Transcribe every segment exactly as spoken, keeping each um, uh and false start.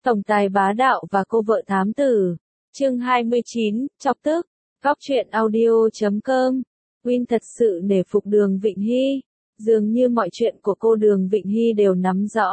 Tổng tài bá đạo và cô vợ thám tử. Chương hai mươi chín, chọc tức. Góc truyện audio chấm com. Win thật sự nể phục Đường Vịnh Hy. Dường như mọi chuyện của cô Đường Vịnh Hy đều nắm rõ.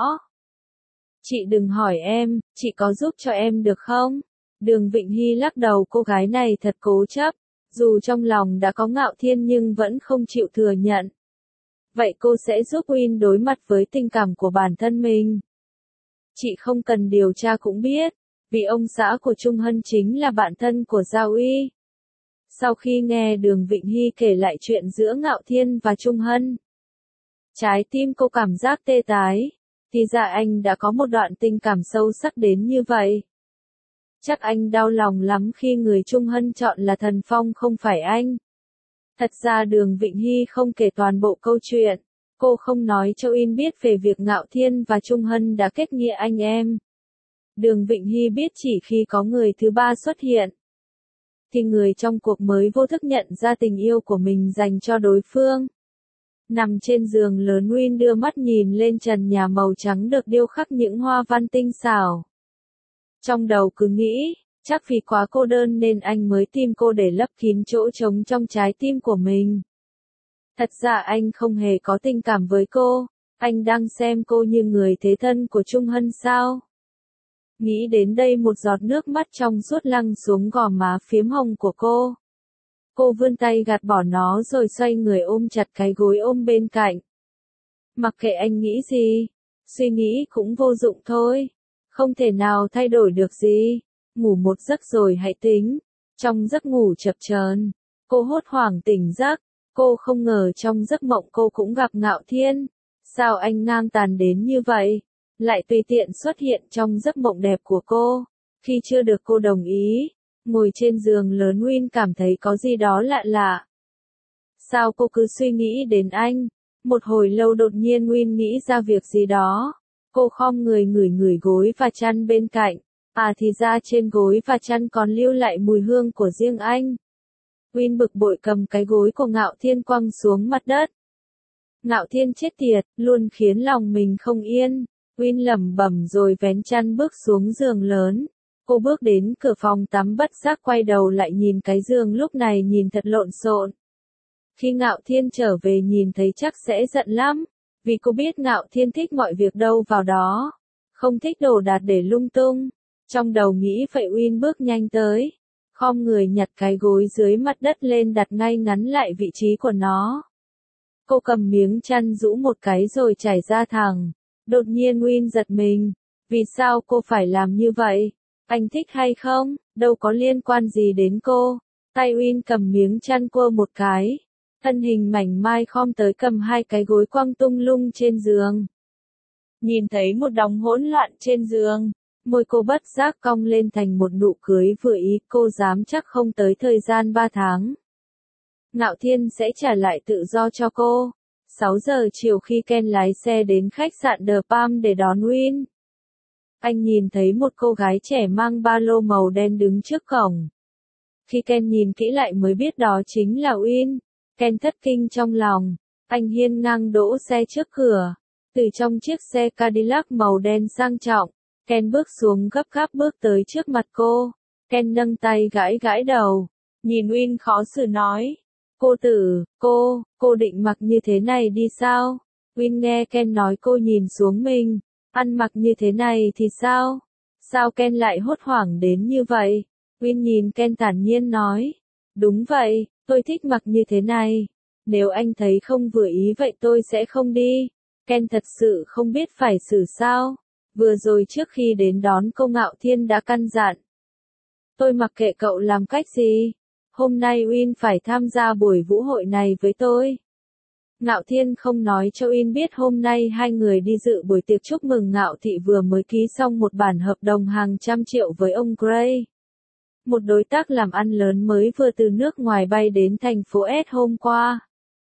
Chị đừng hỏi em, chị có giúp cho em được không? Đường Vịnh Hy lắc đầu, cô gái này thật cố chấp. Dù trong lòng đã có Ngạo Thiên nhưng vẫn không chịu thừa nhận. Vậy cô sẽ giúp Win đối mặt với tình cảm của bản thân mình. Chị không cần điều tra cũng biết, vì ông xã của Trung Hân chính là bạn thân của Giao Uy. Sau khi nghe Đường Vịnh Hy kể lại chuyện giữa Ngạo Thiên và Trung Hân, trái tim cô cảm giác tê tái, thì ra anh đã có một đoạn tình cảm sâu sắc đến như vậy. Chắc anh đau lòng lắm khi người Trung Hân chọn là Thần Phong không phải anh. Thật ra Đường Vịnh Hy không kể toàn bộ câu chuyện. Cô không nói cho Win biết về việc Ngạo Thiên và Trung Hân đã kết nghĩa anh em. Đường Vịnh Hy biết chỉ khi có người thứ ba xuất hiện, thì người trong cuộc mới vô thức nhận ra tình yêu của mình dành cho đối phương. Nằm trên giường lớn, Win đưa mắt nhìn lên trần nhà màu trắng được điêu khắc những hoa văn tinh xảo. Trong đầu cứ nghĩ, chắc vì quá cô đơn nên anh mới tìm cô để lấp kín chỗ trống trong trái tim của mình. Thật ra anh không hề có tình cảm với cô, anh đang xem cô như người thế thân của Trung Hân sao? Nghĩ đến đây, một giọt nước mắt trong suốt lăn xuống gò má phiếm hồng của cô. Cô vươn tay gạt bỏ nó rồi xoay người ôm chặt cái gối ôm bên cạnh. Mặc kệ anh nghĩ gì, suy nghĩ cũng vô dụng thôi, không thể nào thay đổi được gì. Ngủ một giấc rồi hãy tính. Trong giấc ngủ chập chờn, cô hốt hoảng tỉnh giấc. Cô không ngờ trong giấc mộng cô cũng gặp Ngạo Thiên. Sao anh ngang tàn đến như vậy? Lại tùy tiện xuất hiện trong giấc mộng đẹp của cô. Khi chưa được cô đồng ý, ngồi trên giường lớn, Win cảm thấy có gì đó lạ lạ. Sao cô cứ suy nghĩ đến anh? Một hồi lâu đột nhiên Win nghĩ ra việc gì đó. Cô khom người ngửi ngửi gối và chăn bên cạnh. À thì ra trên gối và chăn còn lưu lại mùi hương của riêng anh. Win bực bội cầm cái gối của Ngạo Thiên quăng xuống mặt đất. Ngạo Thiên chết tiệt, luôn khiến lòng mình không yên. Win lẩm bẩm rồi vén chăn bước xuống giường lớn. Cô bước đến cửa phòng tắm, bất giác quay đầu lại nhìn cái giường lúc này nhìn thật lộn xộn. Khi Ngạo Thiên trở về nhìn thấy chắc sẽ giận lắm, vì cô biết Ngạo Thiên thích mọi việc đâu vào đó, không thích đồ đạc để lung tung. Trong đầu nghĩ vậy, Win bước nhanh tới, khom người nhặt cái gối dưới mặt đất lên đặt ngay ngắn lại vị trí của nó. Cô cầm miếng chăn rũ một cái rồi trải ra thẳng. Đột nhiên Win giật mình. Vì sao cô phải làm như vậy? Anh thích hay không? Đâu có liên quan gì đến cô. Tay Win cầm miếng chăn quơ một cái. Thân hình mảnh mai khom tới cầm hai cái gối quăng tung lung trên giường. Nhìn thấy một đống hỗn loạn trên giường, môi cô bất giác cong lên thành một nụ cười vừa ý. Cô dám chắc không tới thời gian ba tháng, Ngạo Thiên sẽ trả lại tự do cho cô. sáu giờ chiều khi Ken lái xe đến khách sạn The Palm để đón Win, anh nhìn thấy một cô gái trẻ mang ba lô màu đen đứng trước cổng. Khi Ken nhìn kỹ lại mới biết đó chính là Win. Ken thất kinh trong lòng. Anh hiên ngang đỗ xe trước cửa. Từ trong chiếc xe Cadillac màu đen sang trọng, Ken bước xuống gấp gáp bước tới trước mặt cô. Ken nâng tay gãi gãi đầu. Nhìn Win khó xử nói. Cô tử, cô, cô định mặc như thế này đi sao? Win nghe Ken nói cô nhìn xuống mình. Ăn mặc như thế này thì sao? Sao Ken lại hốt hoảng đến như vậy? Win nhìn Ken thản nhiên nói. Đúng vậy, tôi thích mặc như thế này. Nếu anh thấy không vừa ý vậy tôi sẽ không đi. Ken thật sự không biết phải xử sao. Vừa rồi trước khi đến đón cô, Ngạo Thiên đã căn dặn. Tôi mặc kệ cậu làm cách gì. Hôm nay Win phải tham gia buổi vũ hội này với tôi. Ngạo Thiên không nói cho Win biết hôm nay hai người đi dự buổi tiệc chúc mừng Ngạo Thị vừa mới ký xong một bản hợp đồng hàng trăm triệu với ông Gray. Một đối tác làm ăn lớn mới vừa từ nước ngoài bay đến thành phố S hôm qua.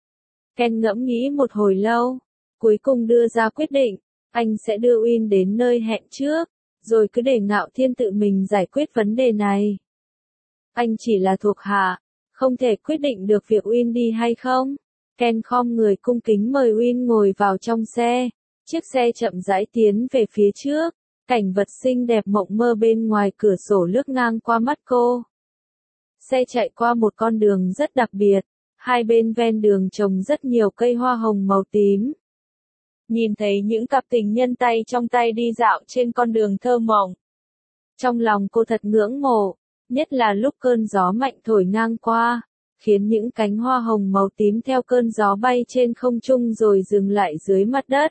Ken ngẫm nghĩ một hồi lâu, cuối cùng đưa ra quyết định, anh sẽ đưa Win đến nơi hẹn trước, rồi cứ để Ngạo Thiên tự mình giải quyết vấn đề này. Anh chỉ là thuộc hạ, không thể quyết định được việc Win đi hay không. Ken khom người cung kính mời Win ngồi vào trong xe. Chiếc xe chậm rãi tiến về phía trước. Cảnh vật xinh đẹp mộng mơ bên ngoài cửa sổ lướt ngang qua mắt cô. Xe chạy qua một con đường rất đặc biệt, hai bên ven đường trồng rất nhiều cây hoa hồng màu tím. Nhìn thấy những cặp tình nhân tay trong tay đi dạo trên con đường thơ mộng. Trong lòng cô thật ngưỡng mộ, nhất là lúc cơn gió mạnh thổi ngang qua, khiến những cánh hoa hồng màu tím theo cơn gió bay trên không trung rồi dừng lại dưới mặt đất.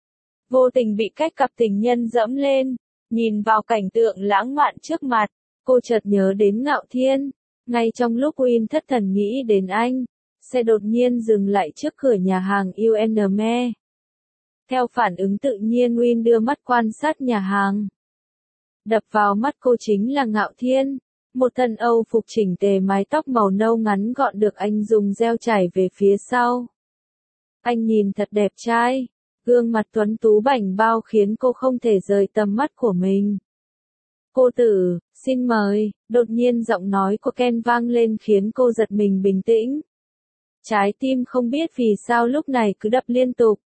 Vô tình bị cách cặp tình nhân dẫm lên, nhìn vào cảnh tượng lãng mạn trước mặt, cô chợt nhớ đến Ngạo Thiên. Ngay trong lúc Win thất thần nghĩ đến anh, xe đột nhiên dừng lại trước cửa nhà hàng u en em e. Theo phản ứng tự nhiên Win đưa mắt quan sát nhà hàng. Đập vào mắt cô chính là Ngạo Thiên, một thân Âu phục chỉnh tề mái tóc màu nâu ngắn gọn được anh dùng gel chải về phía sau. Anh nhìn thật đẹp trai, gương mặt tuấn tú bảnh bao khiến cô không thể rời tầm mắt của mình. Cô tử, xin mời, đột nhiên giọng nói của Ken vang lên khiến cô giật mình bình tĩnh. Trái tim không biết vì sao lúc này cứ đập liên tục.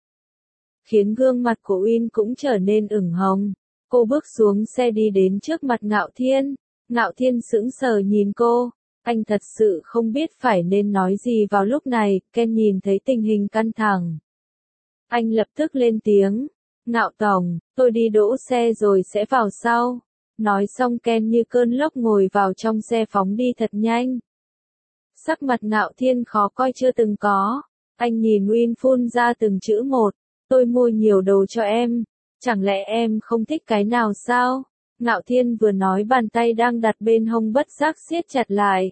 Khiến gương mặt của Win cũng trở nên ửng hồng. Cô bước xuống xe đi đến trước mặt Ngạo Thiên. Ngạo Thiên sững sờ nhìn cô. Anh thật sự không biết phải nên nói gì vào lúc này. Ken nhìn thấy tình hình căng thẳng. Anh lập tức lên tiếng. Ngạo tổng, tôi đi đỗ xe rồi sẽ vào sau. Nói xong Ken như cơn lốc ngồi vào trong xe phóng đi thật nhanh. Sắc mặt Ngạo Thiên khó coi chưa từng có. Anh nhìn Win phun ra từng chữ một. Tôi mua nhiều đồ cho em. Chẳng lẽ em không thích cái nào sao? Ngạo Thiên vừa nói bàn tay đang đặt bên hông bất giác siết chặt lại.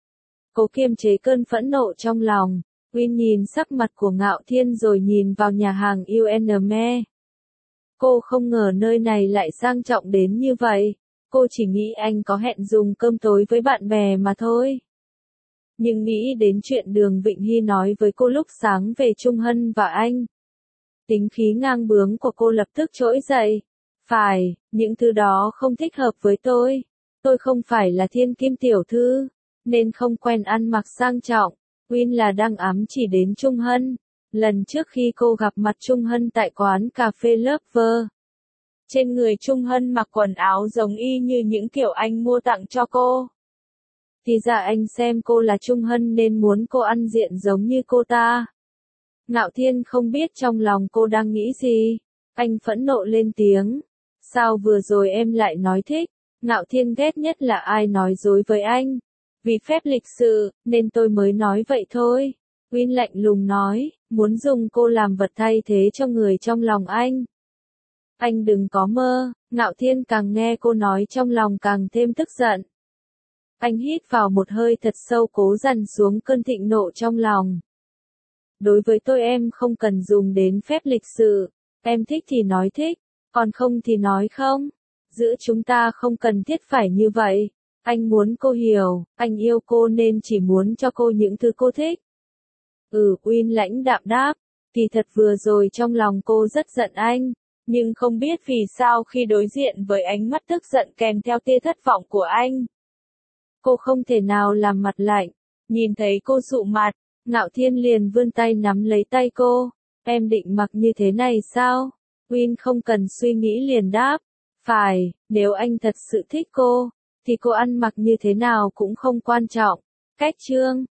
Cố kiềm chế cơn phẫn nộ trong lòng. Win nhìn sắc mặt của Ngạo Thiên rồi nhìn vào nhà hàng u en em e. Cô không ngờ nơi này lại sang trọng đến như vậy. Cô chỉ nghĩ anh có hẹn dùng cơm tối với bạn bè mà thôi. Nhưng nghĩ đến chuyện Đường Vịnh Hy nói với cô lúc sáng về Trung Hân và anh. Tính khí ngang bướng của cô lập tức trỗi dậy. Phải, những thứ đó không thích hợp với tôi. Tôi không phải là thiên kim tiểu thư, nên không quen ăn mặc sang trọng. Win là đang ám chỉ đến Trung Hân. Lần trước khi cô gặp mặt Trung Hân tại quán cà phê Lover. Trên người Trung Hân mặc quần áo giống y như những kiểu anh mua tặng cho cô. Thì ra anh xem cô là Trung Hân nên muốn cô ăn diện giống như cô ta. Ngạo Thiên không biết trong lòng cô đang nghĩ gì. Anh phẫn nộ lên tiếng. Sao vừa rồi em lại nói thích? Ngạo Thiên ghét nhất là ai nói dối với anh. Vì phép lịch sự, nên tôi mới nói vậy thôi. Win lạnh lùng nói, muốn dùng cô làm vật thay thế cho người trong lòng anh. Anh đừng có mơ. Ngạo Thiên càng nghe cô nói trong lòng càng thêm tức giận. Anh hít vào một hơi thật sâu cố dằn xuống cơn thịnh nộ trong lòng. Đối với tôi em không cần dùng đến phép lịch sự. Em thích thì nói thích, còn không thì nói không. Giữa chúng ta không cần thiết phải như vậy. Anh muốn cô hiểu, anh yêu cô nên chỉ muốn cho cô những thứ cô thích. Ừ, Win lãnh đạm đáp. Thì thật vừa rồi trong lòng cô rất giận anh. Nhưng không biết vì sao khi đối diện với ánh mắt tức giận kèm theo tia thất vọng của anh. Cô không thể nào làm mặt lạnh. Nhìn thấy cô dụ mặt, Ngạo Thiên liền vươn tay nắm lấy tay cô. Em định mặc như thế này sao? Win không cần suy nghĩ liền đáp. Phải, nếu anh thật sự thích cô, thì cô ăn mặc như thế nào cũng không quan trọng. Cách chương